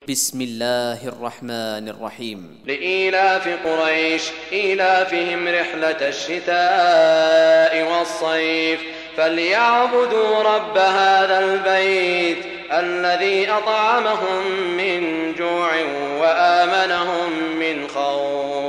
بسم الله الرحمن الرحيم. لإيلاف قريش إيلافهم رحلة الشتاء والصيف فليعبدوا رب هذا البيت الذي أطعمهم من جوع وآمنهم من خوف.